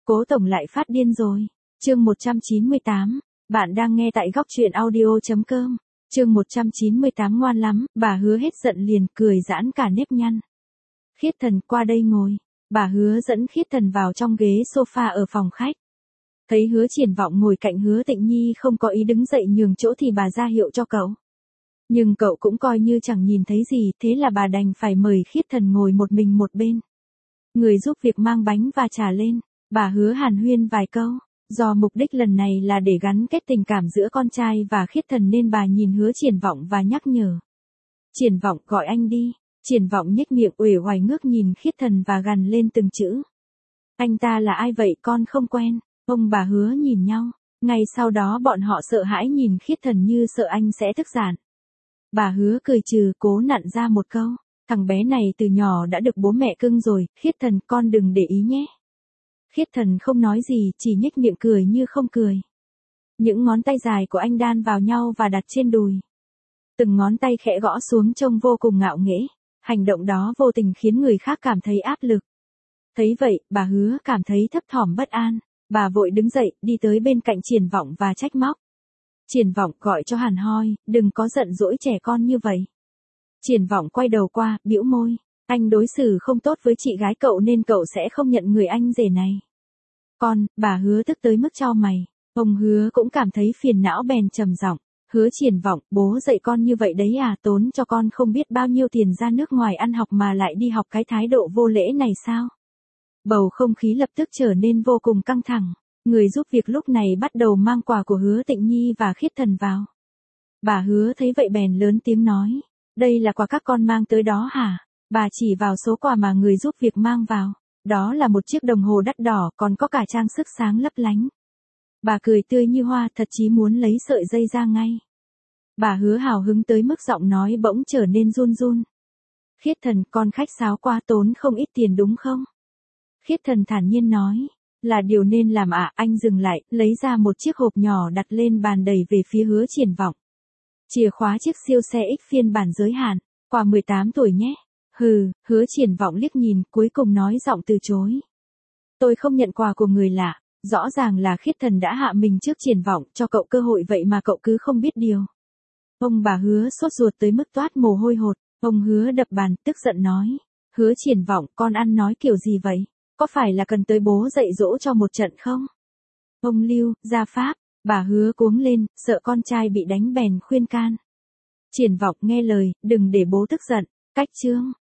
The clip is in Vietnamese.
Cố tổng lại phát điên rồi. Chương 198. Bạn đang nghe tại góc truyện audio.com. Chương 198 ngoan lắm, bà Hứa hết giận liền cười giãn cả nếp nhăn. Khiết Thần qua đây ngồi. Bà Hứa dẫn Khiết Thần vào trong ghế sofa ở phòng khách. Thấy Hứa Triển Vọng ngồi cạnh Hứa Tịnh Nhi không có ý đứng dậy nhường chỗ thì bà ra hiệu cho cậu. Nhưng cậu cũng coi như chẳng nhìn thấy gì, thế là bà đành phải mời Khiết Thần ngồi một mình một bên. Người giúp việc mang bánh và trà lên, bà Hứa hàn huyên vài câu. Do mục đích lần này là để gắn kết tình cảm giữa con trai và Khiết Thần nên bà nhìn Hứa Triển Vọng và nhắc nhở. Triển Vọng, gọi anh đi. Triển Vọng nhếch miệng uể oải ngước nhìn Khiết Thần và gằn lên từng chữ. Anh ta là ai vậy, con không quen. Ông bà Hứa nhìn nhau, ngay sau đó bọn họ sợ hãi nhìn Khiết Thần như sợ anh sẽ tức giận. Bà Hứa cười trừ, cố nặn ra một câu. Thằng bé này từ nhỏ đã được bố mẹ cưng rồi, Khiết Thần con đừng để ý nhé. Khiết Thần không nói gì, chỉ nhếch miệng cười như không cười. Những ngón tay dài của anh đan vào nhau và đặt trên đùi. Từng ngón tay khẽ gõ xuống trông vô cùng ngạo nghễ. Hành động đó vô tình khiến người khác cảm thấy áp lực. Thấy vậy, bà Hứa cảm thấy thấp thỏm bất an. Bà vội đứng dậy, đi tới bên cạnh Triển Vọng và trách móc. Triển Vọng, gọi cho hẳn hoi, đừng có giận dỗi trẻ con như vậy. Triển Vọng quay đầu qua, bĩu môi. Anh đối xử không tốt với chị gái cậu nên cậu sẽ không nhận người anh rể này. Con, bà Hứa tức tới mức chau mày. Ông Hứa cũng cảm thấy phiền não bèn trầm giọng. Hứa Triển Vọng, bố dạy con như vậy đấy à, tốn cho con không biết bao nhiêu tiền ra nước ngoài ăn học mà lại đi học cái thái độ vô lễ này sao? Bầu không khí lập tức trở nên vô cùng căng thẳng. Người giúp việc lúc này bắt đầu mang quà của Hứa Tịnh Nhi và Khiết Thần vào. Bà Hứa thấy vậy bèn lớn tiếng nói. Đây là quà các con mang tới đó hả? Bà chỉ vào số quà mà người giúp việc mang vào. Đó là một chiếc đồng hồ đắt đỏ còn có cả trang sức sáng lấp lánh. Bà cười tươi như hoa, thật chí muốn lấy sợi dây ra ngay. Bà Hứa hào hứng tới mức giọng nói bỗng trở nên run run. Khiết Thần, con khách sáo quá, tốn không ít tiền đúng không? Khiết Thần thản nhiên nói. Là điều nên làm ạ. Anh dừng lại, lấy ra một chiếc hộp nhỏ đặt lên bàn đẩy về phía Hứa Triển Vọng. Chìa khóa chiếc siêu xe X phiên bản giới hạn, quà 18 tuổi nhé. Hừ, Hứa Triển Vọng liếc nhìn, cuối cùng nói giọng từ chối. Tôi không nhận quà của người lạ, rõ ràng là Khiết Thần đã hạ mình trước Triển Vọng cho cậu cơ hội vậy mà cậu cứ không biết điều. Ông bà Hứa sốt ruột tới mức toát mồ hôi hột, ông Hứa đập bàn, tức giận nói. Hứa Triển Vọng, con ăn nói kiểu gì vậy? Có phải là cần tới bố dạy dỗ cho một trận không? Ông Lưu, gia pháp, bà Hứa cuống lên, sợ con trai bị đánh bèn khuyên can. Triển Vọng nghe lời, đừng để bố tức giận, cách chương.